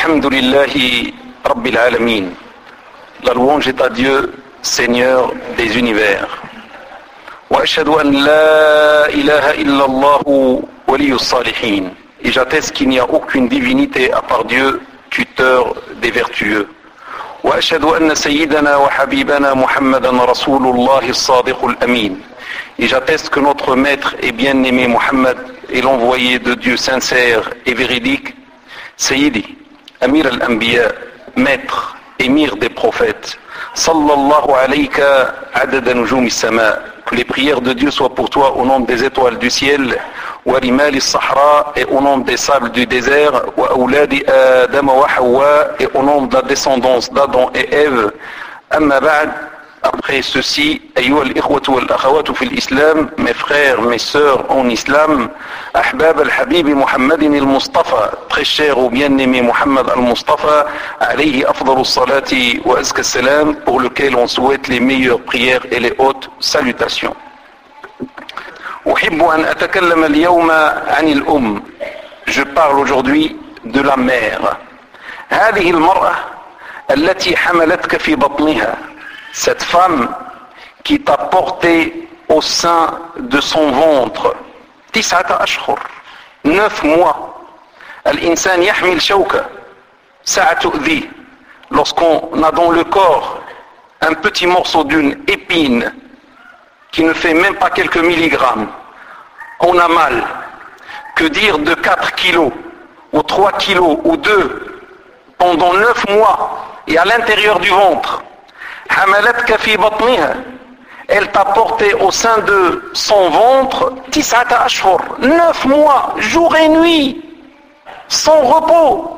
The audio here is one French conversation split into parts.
Alhamdulillahi Rabbil Alamin. La louange est à Dieu, Seigneur des univers. Wa ashhadu an la ilaha illallah waliyus salihin. Et j'atteste qu'il n'y a aucune divinité à part Dieu, tuteur des vertueux. Wa ashhadu anna sayyidana wa habibana Muhammadan Rasulullah as-sadiq al-amin. Et j'atteste que notre maître et bien-aimé Muhammad est l'envoyé de Dieu sincère et véridique. Sayyidi, Amir al-Anbiya, maître, émir des prophètes, sallallahu alayka adada nujum as-sama. Que les prières de Dieu soient pour toi au nombre des étoiles du ciel, wa rimal as-sahra, et au nombre des sables du désert, wa awladi Adam wa Hawa, et au nombre de la descendance d'Adam et Ève. Amma ba'd. Après ceci, ayyuha al-ikhwatu wal-akhawatu fi l'islam, mes frères, mes sœurs en islam, ahbab al-habib Muhammadin al-Mustafa, très cher au bien-aimé Muhammad al-Mustafa, alayhi afdalu salati wa azka salam, pour lequel on souhaite les meilleures prières et les hautes salutations. أحب أن أتكلم اليوم عن الأم. Je parle aujourd'hui de la mère. هذه المرأة التي حملتك في بطنها. Cette femme qui t'a porté au sein de son ventre 9 أشهر 9 mois. الإنسان يحمل شوكة ساعة تؤذيه. Lorsqu'on a dans le corps un petit morceau d'une épine qui ne fait même pas quelques milligrammes, on a mal. Que dire de 4 kilos ou 3 kilos ou 2 pendant 9 mois et à l'intérieur du ventre. حملتك في بطنها. Elle t'a porté au sein de son ventre 9 أشهر 9 mois, jour et nuit, sans repos.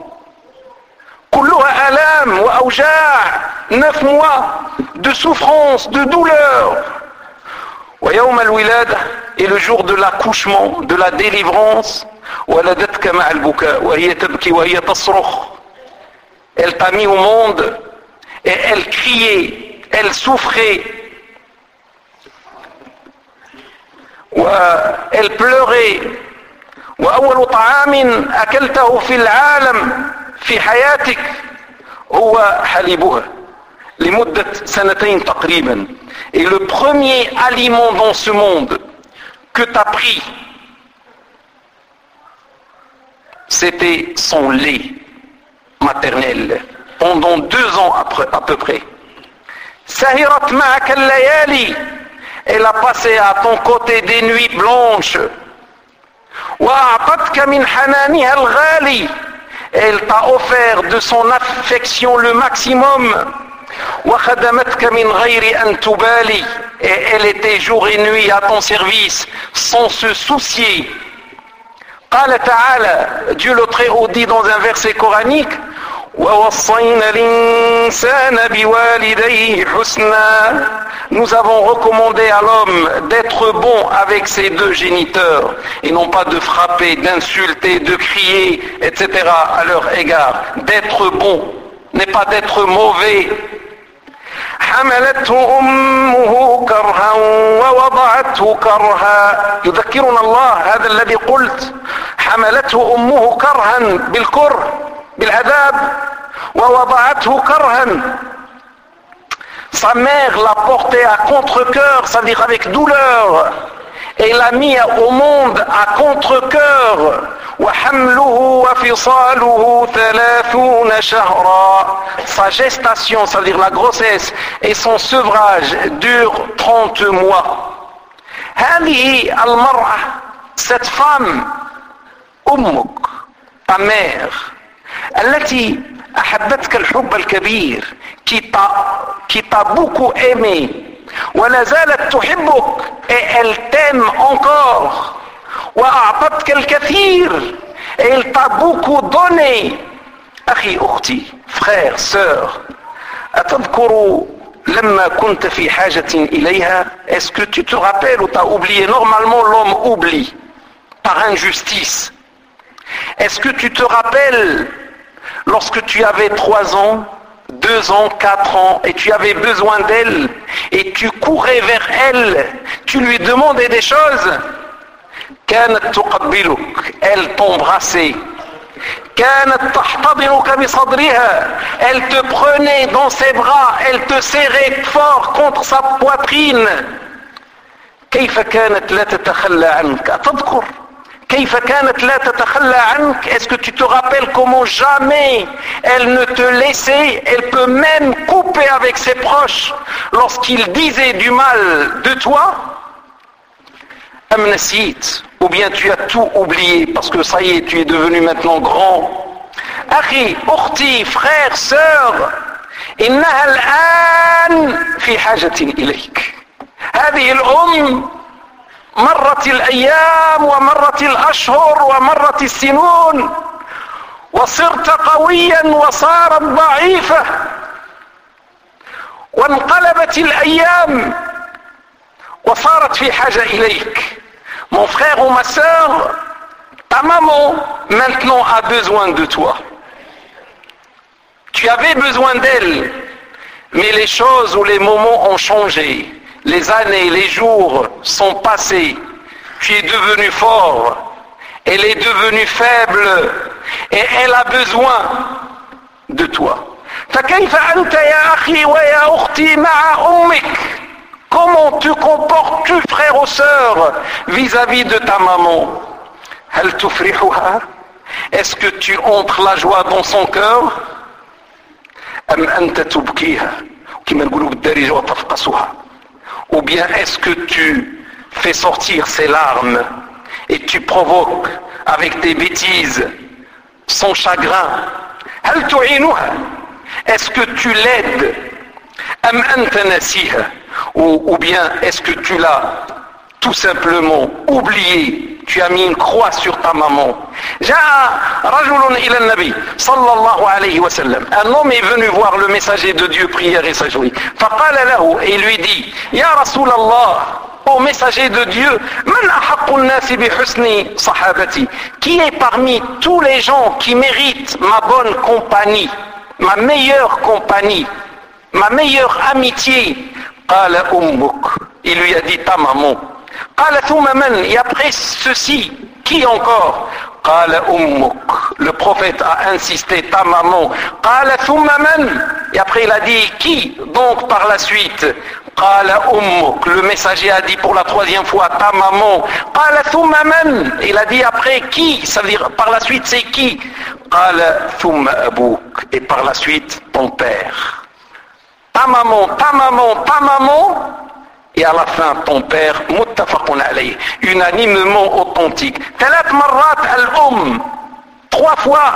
كلها آلام وأوجاع. 9 mois de souffrance, de douleur. ويوم الولادة, et le jour de l'accouchement, de la délivrance, ولدتك مع البكاء وهي تبكي وهي تصرخ. Elle t'a mis au monde et elle criait, elle souffrait, elle pleurait. وأول طعام أكلته في العالم في حياتك هو حليبها لمدة 2 تقريبا. Et le premier aliment dans ce monde que tu as pris, c'était son lait maternel. Pendant 2 ans à peu près. Sahirat ma'aka al-layali. Elle a passé à ton côté des nuits blanches. Wa a'tatka min hananiha al-ghali. Elle t'a offert de son affection le maximum. Wa khadamatka min ghayri an tubali. Et elle était jour et nuit à ton service sans se soucier. Qala ta'ala, Dieu le Très-Haut dit dans un verset coranique, وَوَصَّيْنَا الْإِنسَانَ بِوَالِدَيْهِ حُسْنًا. Nous avons recommandé à l'homme d'être bon avec ses 2 géniteurs et non pas de frapper, d'insulter, de crier, etc. à leur égard. D'être bon n'est pas d'être mauvais. حملته أمه كرها ووضعته كرها. يذكرنا الله هذا الذي قلت. حملته أمه كرها بالكره بالعذاب ووضعته كرها. Sa mère l'a porté à contre-cœur, c'est-à-dire avec douleur, et l'a mis au monde à contre-cœur. وحمله وفصاله 30 شهرا. Sa gestation, c'est-à-dire la grossesse, et son sevrage durent 30 mois. هذه المرأة, cette femme, أمك, ta mère, التي أحبتك الحب الكبير, qui t'a beaucoup aimé, ولا زالت تحبك, et elle t'aime encore, وأعطتك الكثير, et elle t'a beaucoup donné. أخي أختي, frère, sœur, أتذكر لما كنت في حاجة إليها. Est-ce que tu te rappelles ou t'as oublié? Normalement l'homme oublie par injustice. Est-ce que tu te rappelles lorsque tu avais 3 ans, 2 ans, 4 ans, et tu avais besoin d'elle, et tu courais vers elle, tu lui demandais des choses? كانت تقبلك, elle t'embrassait. كانت تحتضنك بصدرها. Elle te prenait dans ses bras, elle te serrait fort contre sa poitrine. كيف كانت لا تتخلى عنك؟ أتذكر كيف كانت لا تتخلى عنك؟ Est-ce que tu te rappelles comment jamais elle ne te laissait? Elle peut même couper avec ses proches lorsqu'ils disaient du mal de toi. أم نسيت? Ou bien tu as tout oublié parce que ça y est, tu es devenu maintenant grand. أخي أختي frère sœur إنها الآن في حاجة إليك. هذه الأم مرت الأيام ومرت الأشهر ومرت السنون وصرت قويا وصارت ضعيفة وانقلبت الأيام وصارت في حاجة إليك. Mon frère ou ma sœur, ta maman maintenant a besoin de toi. Tu avais besoin d'elle, mais les choses ou les moments ont changé. Les années, les jours sont passés. Tu es devenu fort. Elle est devenue faible. Et elle a besoin de toi. فكيف أنت يا أخي ويا أختي مع أمك? Comment te comportes-tu, frère ou sœur, vis-à-vis de ta maman? هل تفرحها? Est-ce que tu entres la joie dans son cœur? أم أنت تبكيها كما نقولوا بالدارجة وتفقسها? Ou bien est-ce que tu fais sortir ses larmes et tu provoques avec tes bêtises son chagrin? هل تعينها? Est-ce que tu l'aides? أم أنت ناسيها? Ou bien est-ce que tu l'as tout simplement oublié? Tu as mis une croix sur ta maman. جاء رجل إلى النبي صلى الله عليه وسلم. Un homme est venu voir le messager de Dieu, prière et s'agenouiller. فقال له, et lui dit, يا رسول الله, ô messager de Dieu, من أحق الناس بحسن صحابتي? Qui est parmi tous les gens qui méritent ma bonne compagnie, ma meilleure compagnie, ma meilleure amitié? قال أمك. Il lui a dit ta maman. قال ثم من? Et après ceci, qui encore? قال أمك. Le prophète a insisté, ta maman. قال ثم من? Et après il a dit qui donc par la suite? قال أمك. Le messager a dit pour la troisième fois ta maman. قال ثم من? Il a dit après qui? Ça veut dire par la suite c'est qui? قال ثم أبوك. Et par la suite ton père. Ta maman, ta maman, ta maman, et à la fin ton père, muttafaqun alayh, unanimement authentique. Talat marrat al-um, 3 fois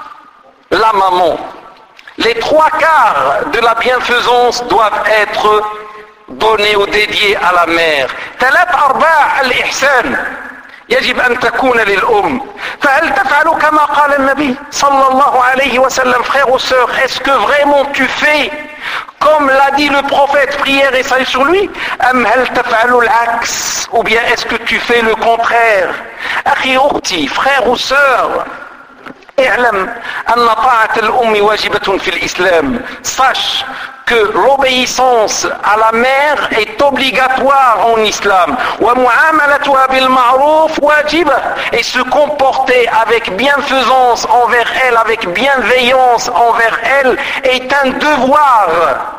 la maman. Les 3 quarts de la bienfaisance doivent être donnés ou dédiés à la mère. Talat arba' al-ihsan. يجب أن تكون للأم. فهل تفعل كما قال النبي صلى الله عليه وسلم? Frère ou sœur, est-ce que vraiment tu fais comme l'a dit le prophète, prière et salut sur lui? أم هل تفعل العكس? Ou bien est-ce que tu fais le contraire? أخي أختي, frère ou sœur, اعلم أن طاعة الأم واجبة في الإسلام. Sache que l'obéissance à la mère est obligatoire en islam. ومعاملتها بالمعروف واجبة. Et se comporter avec bienfaisance envers elle, avec bienveillance envers elle, est un devoir.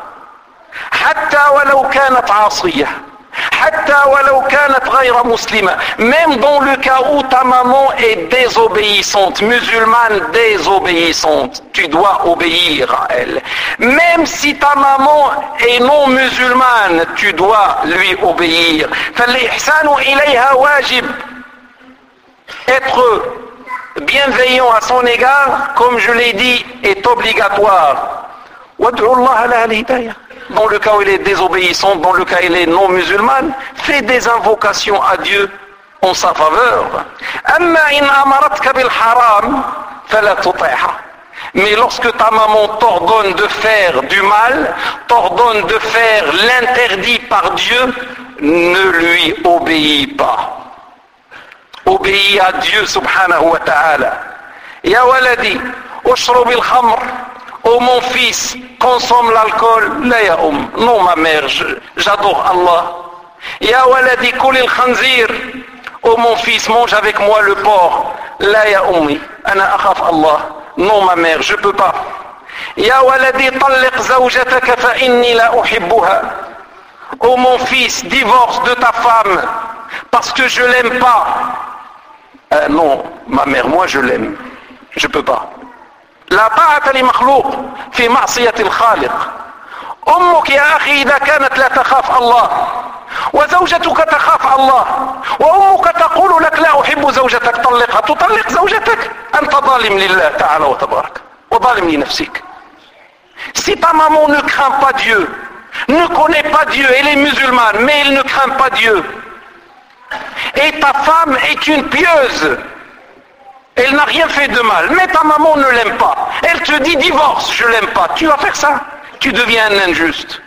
حتى ولو كانت عاصية. حتى ولو كانت غير مسلمة. Même dans le cas où ta maman est désobéissante, musulmane désobéissante, tu dois obéir à elle. Même si ta maman est non musulmane, tu dois lui obéir. فالإحسان إليها واجب. Être bienveillant à son égard, comme je l'ai dit, est obligatoire. وادعوا الله لها الهداية. Dans le cas où elle est désobéissante, dans le cas où elle est non musulmane, fais des invocations à Dieu en sa faveur. أما إن أمرتك بالحرام فلا تطيعها. Mais lorsque ta maman t'ordonne de faire du mal, t'ordonne de faire l'interdit par Dieu, ne lui obéis pas. Obéis à Dieu subhanahu wa ta'ala. Ya waladi, ushrub al-khamr. Oh mon fils, consomme l'alcool. La ya non ma mère, j'adore Allah. Ya waladi kul al-khanzir. Oh mon fils, mange avec moi le porc. La ya ummi, ana akhaf Allah. Non ma mère, je peux pas. Ya waladi talliq zawjataka fa inni la uhibbuha. Oh mon fils, divorce de ta femme parce que je l'aime pas. Non, ma mère, moi je l'aime. Je peux pas. لا طاعة لمخلوق في معصية الخالق. أمك يا أخي إذا كانت لا تخاف الله وزوجتك تخاف الله وأمك تقول لك لا أحب زوجتك طلقها، تطلق زوجتك؟ أنت ظالم لله تعالى وتبارك وظالم لنفسك. Si ta maman ne craint pas Dieu, ne connaît pas Dieu, elle est musulmane mais elle ne craint pas Dieu, et ta femme est une pieuse, elle n'a rien fait de mal, mais ta maman ne l'aime pas, elle te dit divorce, je l'aime pas, tu vas faire ça, tu deviens un injuste.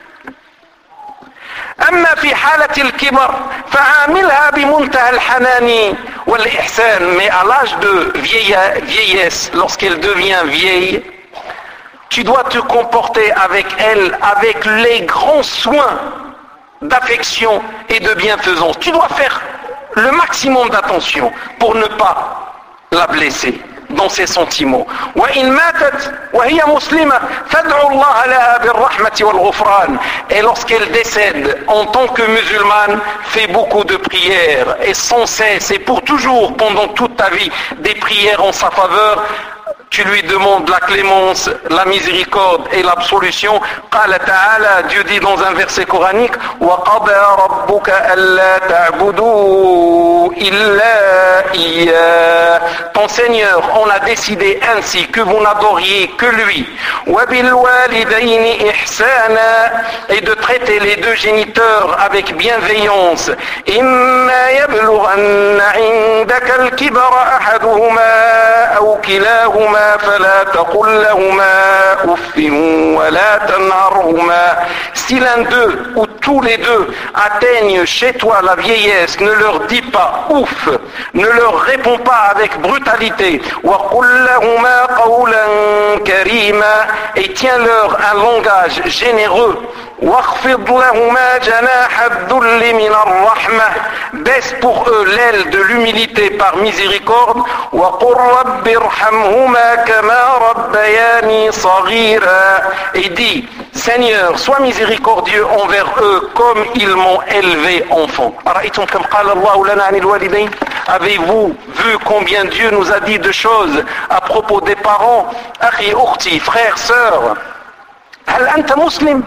أما في حالة الكبر فعاملها بمنتهى الحنان والإحسان. Mais à l'âge de vieillesse, lorsqu'elle devient vieille, tu dois te comporter avec elle avec les grands soins d'affection et de bienfaisance. Tu dois faire le maximum d'attention pour ne pas la blesser dans ses sentiments. وإن ماتت وهي مسلمة فادعوا الله لها بالرحمة والغفران. Et lorsqu'elle décède en tant que musulmane, fais beaucoup de prières et sans cesse et pour toujours pendant toute ta vie des prières en sa faveur. Tu lui demandes la clémence, la miséricorde et l'absolution. قال تعالى, Dieu dit dans un verset coranique, وَقَضَى رَبُّكَ أَلَّا تَعْبُدُوا إِلَّا إِيَّاهُ. Ton Seigneur, on a décidé ainsi que vous n'adoriez que lui. وَبِالْوَالِدَيْنِ إِحْسَانًا. Et de traiter les deux géniteurs avec bienveillance. إِمَّا يَبْلُغَنَّ عِندَكَ الْكِبَرَ أَحَدُهُمَا أَوْ كِلَاهُمَا فلا تقل لهما أف ولا تنهرهما. Si l'un d'eux ou tous les deux atteignent chez toi la vieillesse, ne leur dis pas ouf, ne leur réponds pas avec brutalité. وقل لهما قولا كريما. Et tiens-leur un langage généreux. واخفض لهما جناح الذل من الرحمة. Baisse pour eux l'aile de l'humilité par miséricorde. وقل رب ارحمهما كما ربياني صغيرا. Et dis, Seigneur, sois miséricordieux envers eux comme ils m'ont élevé enfant. أرأيتم كم قال الله لنا عن الوالدين. Avez-vous vu combien Dieu nous a dit de choses à propos des parents? أخي أختي, frère, sœur, هل أنت مسلم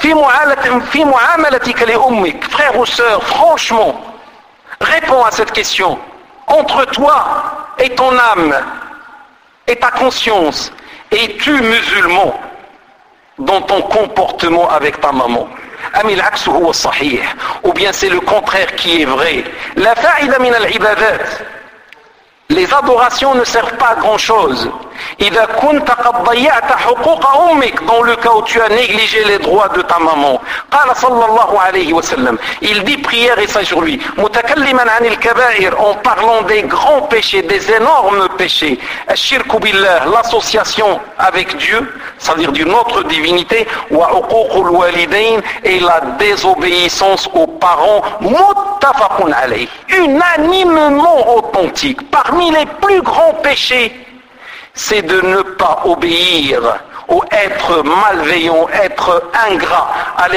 في معاملتك لأمك؟ Frère ou sœur, franchement, réponds à cette question. Entre toi et ton âme et ta conscience, es-tu musulman dans ton comportement avec ta maman? أم العكس هو الصحيح, ou bien c'est le contraire qui est vrai? لا فائدة من العبادات. Les adorations ne servent pas à grand chose. إذا كنت قد ضيعت حقوق أمك, dans le cas où tu as négligé les droits de ta maman. قال صلى الله عليه وسلم, il dit prière et ça sur lui, متكلما عن الكبائر, en parlant des grands péchés, des énormes péchés. الشرك بالله, l'association avec Dieu, c'est-à-dire d'une autre divinité. وعقوق الوالدين, et la désobéissance aux parents. متفق عليه, unanimement authentique. Parmi les plus grands péchés, c'est de ne pas obéir ou être malveillant, être ingrat à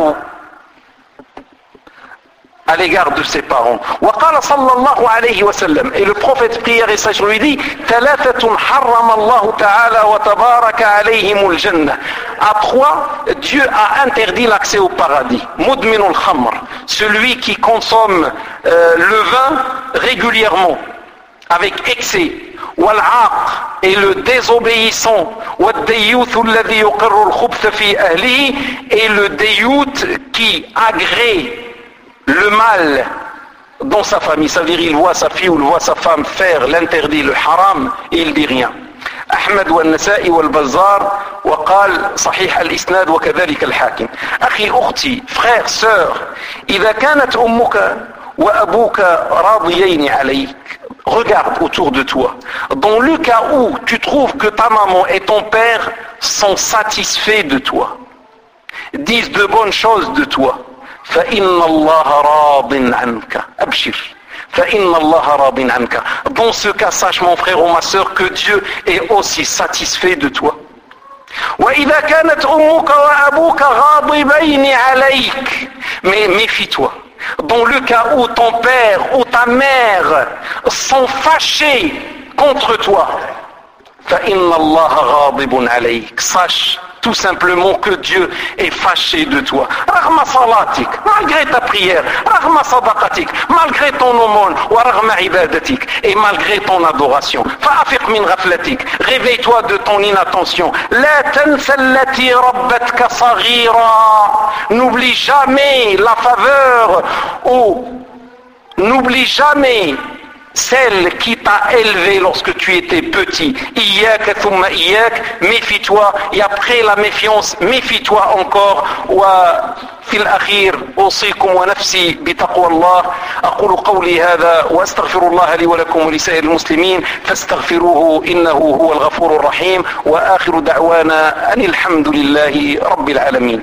l'égard de ses parents. وقال صلى الله عليه وسلم, et le prophète prière et sage lui dit, ثلاثة حرم الله تعالى وتبارك عليهم الجنة. À trois, Dieu a interdit l'accès au paradis. مدمن الخمر, celui qui consomme le vin régulièrement avec excès. والعاق, et le désobéissant. والديوث الذي يقر الخبث في أهله, et le déyout qui agrée le mal dans sa famille. Ça veut dire il voit sa fille ou il voit sa femme faire l'interdit, le haram, et il dit rien. أحمد والنسائي والبزار وقال صحيح الإسناد وكذلك الحاكم. أخي أختي, frère, sœur, إذا كانت أمك وأبوك راضيين عليك, regarde autour de toi. Dans le cas où tu trouves que ta maman et ton père sont satisfaits de toi, disent de bonnes choses de toi, فإن الله راض عنك أبشر, فإن الله راض عنك. Dans ce cas, sache mon frère ou ma sœur que Dieu est aussi satisfait de toi. وإذا كانت أمك وأبوك غاضبين عليك. Mais méfie-toi. Dans le cas où ton père ou ta mère sont fâchés contre toi, فإن الله غاضب عليك. Sache tout simplement que Dieu est fâché de toi. رغم صلاتك, malgré ta prière, رغم صدقتك, malgré ton aumône, ورغم عبادتك, et malgré ton adoration. فأفق من غفلتك, réveille-toi de ton inattention. لا تنس التي ربتك صغيرا. N'oublie jamais la faveur ou n'oublie jamais celle qui t'a élevé lorsque tu étais petit. Iyyak thumma iyyak, méfie-toi, et après la méfiance, méfie-toi encore. وفي الأخير أوصيكم ونفسي بتقوى الله. أقول قولي هذا وأستغفر الله لي ولكم ولسائر المسلمين فاستغفروه إنه هو الغفور الرحيم. وآخر دعوانا أن الحمد لله رب العالمين.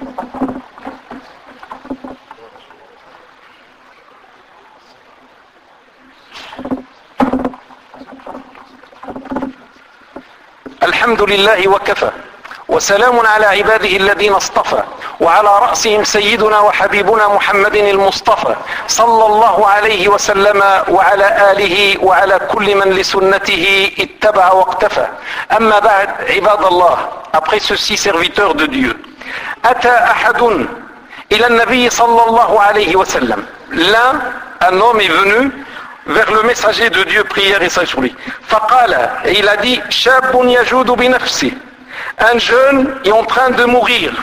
الحمد لله وكفى وسلام على عباده الذين اصطفى وعلى رأسهم سيدنا وحبيبنا محمد المصطفى صلى الله عليه وسلم وعلى آله وعلى كل من لسنته اتبع واقتفى. أما بعد عباد الله, après ceci serviteurs de Dieu, أتى أحد إلى النبي صلى الله عليه وسلم. Un homme est venu vers le messager de Dieu, prière et salut sur lui. Faqala, et il a dit, Shabun yajudu bi nafsi. Un jeune est en train de mourir.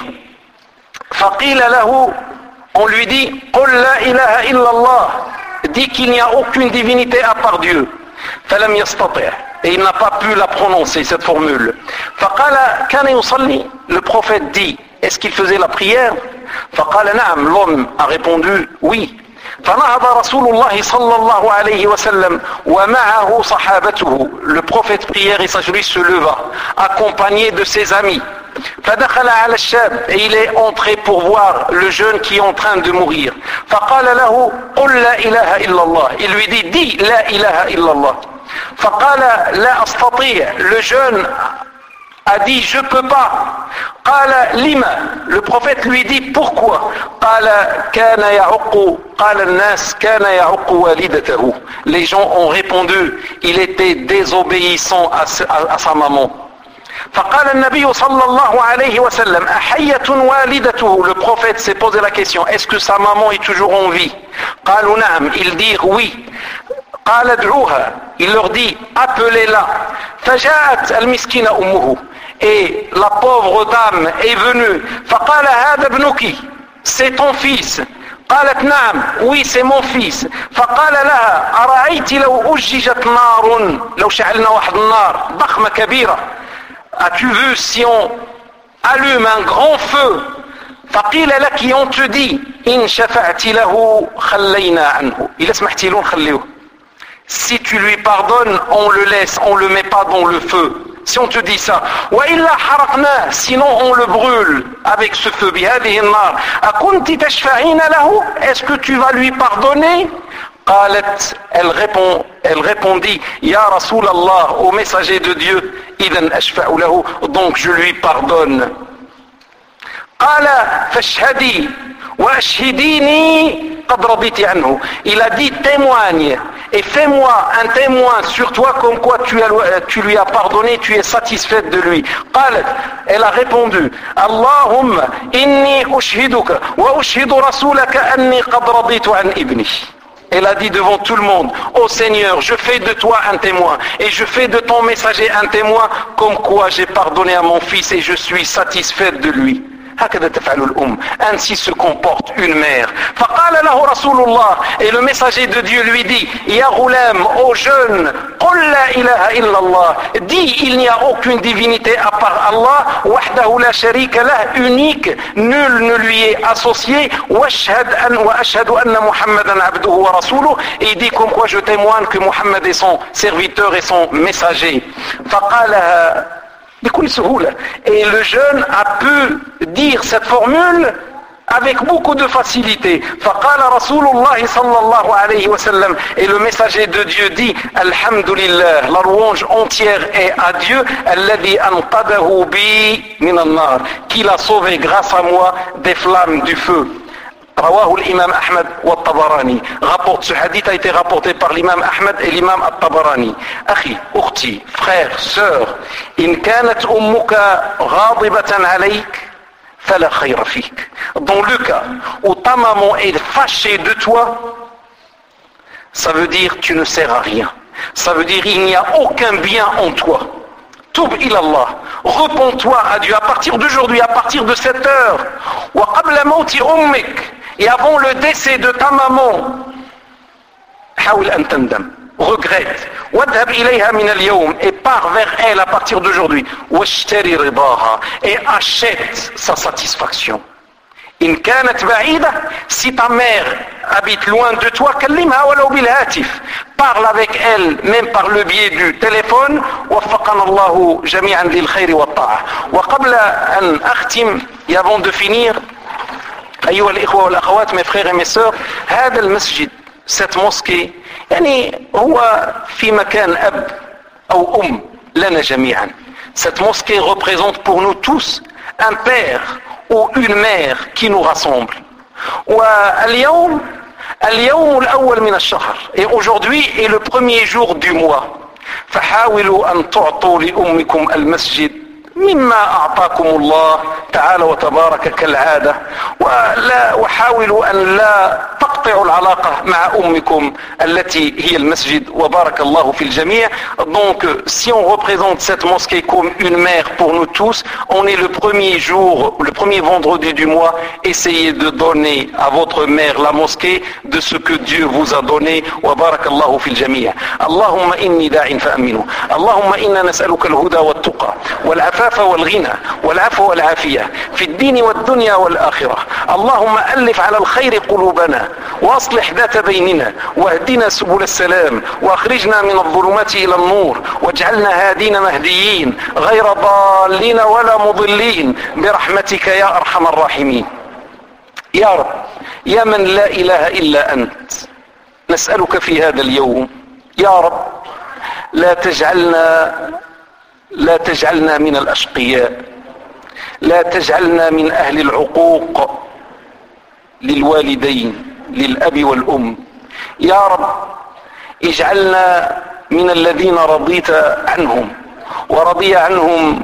Faqila lahu, on lui dit, Qul la ilaha illallah. Dit qu'il n'y a aucune divinité à part Dieu. Falam yastati'. Et il n'a pas pu la prononcer, cette formule. Faqala, kana yusalli. Le prophète dit, est-ce qu'il faisait la prière? Faqala na'am. L'homme a répondu, oui. فنهض رسول الله صلى الله عليه وسلم ومعه صحابته. Le prophète prière et salut se leva accompagné de ses amis. فدخل على الشاب, et il est entré pour voir le jeune qui est en train de mourir. فقال له قل لا إله إلا الله. Il lui dit, dis لا إله إلا الله. فقال لا أستطيع. Le jeune a dit, je peux pas. قال لما. Le prophète lui dit, pourquoi. قال كان يعق. قال الناس كان يعق والدته. Les gens ont répondu, il était désobéissant à sa maman. فقال النبي صلى الله عليه وسلم أحية والدته. Le prophète s'est posé la question, est-ce que sa maman est toujours en vie? قالوا نعم. Ils dirent oui. قال ادعوها. Il leur dit, appelez-la. فجاءت المسكينة أمه. Et la pauvre dame est venue. فقال هذا ابنك. C'est ton fils. قالت نعم. Oui, c'est mon fils. فقال لها أرأيت لو أججت نار. لو شعلنا واحد النار ضخمة كبيرة. As-tu vu si on allume un grand feu? فقيل لك, on te dit إن شفعت له خلينا عنه. إذا سمحتِ له نخليه. Si tu lui pardonnes, on le laisse, on le met pas dans le feu. Si on te dit ça, وإلا حرقناه, sinon on le brûle avec ce feu. بهذه النار أكنت تشفعين له. Est-ce que tu vas lui pardonner? قالت, elle répondit, يا رسول الله, au messager de Dieu, إذن أشفع له, donc je lui pardonne. قال فاشهدي واشهديني قد رضيت عنه. Il a dit, témoigne et fais-moi un témoin sur toi comme quoi tu lui as pardonné, tu es satisfaite de lui. قالت, elle a répondu, اللهم إني أشهدك وأشهد رسولك أني قد رضيت عن ابني. Elle a dit devant tout le monde, ô Seigneur, je fais de toi un témoin et je fais de ton messager un témoin comme quoi j'ai pardonné à mon fils et je suis satisfaite de lui. هكذا تفعل الأم. Ainsi se comporte une mère. فقال له رسول الله, et le messager de Dieu lui dit, يا غلام, ô jeune, قل لا إله إلا الله. Dis, il n'y a aucune divinité à part Allah, وحده لا شريك له, unique, nul ne lui est associé, وأشهد أن محمدا عبده ورسوله. Et il dit comme quoi je témoigne que Muhammad est son serviteur et son messager. فقالها بكل سهولة. Et le jeune a pu dire cette formule avec beaucoup de facilité. فقال رسول الله صلى الله عليه وسلم, et le messager de Dieu dit, Alhamdulillah, la louange entière est à Dieu, الذي أنقذه بي من النار, qui l'a sauvé grâce à moi des flammes du feu. رواه الإمام أحمد والطبراني. Rapporte, ce hadith a été rapporté par l'imam Ahmed et l'imam At-Tabarani. أخي, أختي, frère, sœur, إن كانت أمك غاضبة عليك فلا خير فيك. Dans le cas où ta maman est fâchée de toi, ça veut dire tu ne sers à rien. Ça veut dire il n'y a aucun bien en toi. Toub ilallah, repens-toi à Dieu à partir d'aujourd'hui, à partir de cette heure. Wa qabla mawti ummik, et avant le décès de ta maman, hawil an tandam, regrette. Wadhab ilayha min al-yawm, et pars vers elle à partir d'aujourd'hui. Washtari ridaha, et achète sa satisfaction. In kanat ba'ida, si ta mère habite loin de toi, kallimha walaw bil hatif, parle avec elle même par le biais du téléphone. Waffaqana Allahu jami'an lil khayri wat ta'a. Wa qabla an akhtim, et avant de finir, أيها الإخوة والأخوات, mes frères et mes sœurs, هذا المسجد, cette mosquée, يعني هو في مكان أب أو أم لنا جميعا. Cette mosquée représente pour nous tous un père ou une mère qui nous rassemble. واليوم الأول من الشهر, et aujourd'hui est le premier jour du mois. فحاولوا أن تعطوا لأمكم المسجد مما أعطاكم الله تعالى وتبارك كالعادة, وحاولوا أن لا تقطعوا العلاقة مع أمكم التي هي المسجد, وبارك الله في الجميع. Donc si on représente cette mosquée comme une mère pour nous tous, on est le premier jour, le premier vendredi du mois, essayez de donner à votre mère la mosquée de ce que Dieu vous a donné, وبارك الله في الجميع. اللهم إني داع فأمنه, اللهم إنا نسألك الهدى والتقى والعفاف والغنى والعفو والعافية في الدين والدنيا والآخرة. اللهم ألف على الخير قلوبنا وأصلح ذات بيننا واهدنا سبل السلام وأخرجنا من الظلمات إلى النور واجعلنا هادين مهديين غير ضالين ولا مضلين برحمتك يا أرحم الراحمين. يا رب, يا من لا إله إلا أنت, نسألك في هذا اليوم يا رب لا تجعلنا من الأشقياء, لا تجعلنا من أهل العقوق للوالدين, للأب والأم. يا رب اجعلنا من الذين رضيت عنهم ورضي عنهم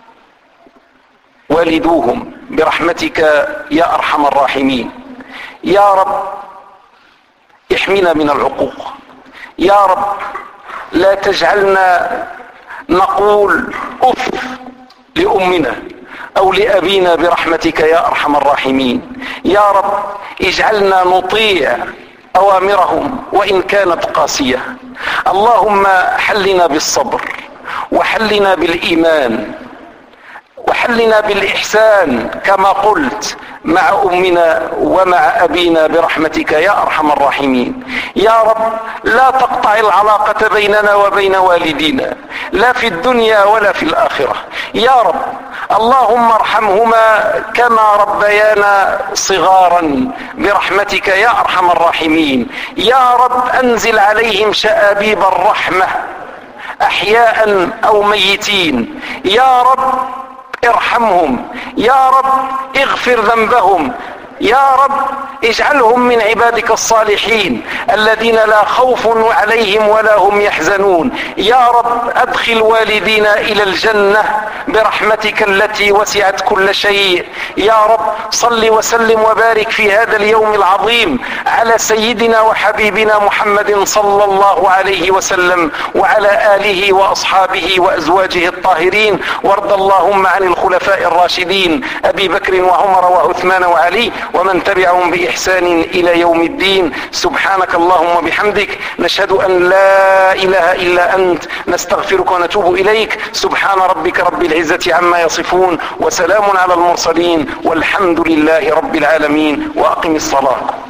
والدوهم برحمتك يا أرحم الراحمين. يا رب احمنا من العقوق. يا رب لا تجعلنا نقول أف لأمنا أو لأبينا برحمتك يا أرحم الراحمين. يا رب اجعلنا نطيع أوامرهم وإن كانت قاسية. اللهم حلنا بالصبر وحلنا بالإيمان وحلنا بالإحسان كما قلت مع أمنا ومع أبينا برحمتك يا أرحم الراحمين. يا رب لا تقطع العلاقة بيننا وبين والدينا لا في الدنيا ولا في الآخرة. يا رب اللهم ارحمهما كما ربيانا صغارا برحمتك يا أرحم الراحمين. يا رب أنزل عليهم شآبيب الرحمة أحياء أو ميتين. يا رب ارحمهم. يا رب اغفر ذنبهم. يا رب اجعلهم من عبادك الصالحين الذين لا خوف عليهم ولا هم يحزنون. يا رب ادخل والدينا الى الجنة برحمتك التي وسعت كل شيء. يا رب صل وسلم وبارك في هذا اليوم العظيم على سيدنا وحبيبنا محمد صلى الله عليه وسلم وعلى آله وأصحابه وأزواجه الطاهرين. وارض اللهم عن الخلفاء الراشدين أبي بكر وعمر وعثمان وعلي ومن تبعهم بإحسان إلى يوم الدين. سبحانك اللهم وبحمدك نشهد أن لا إله إلا أنت نستغفرك ونتوب إليك. سبحان ربك رب العزة عما يصفون وسلام على المرسلين والحمد لله رب العالمين. وأقم الصلاة.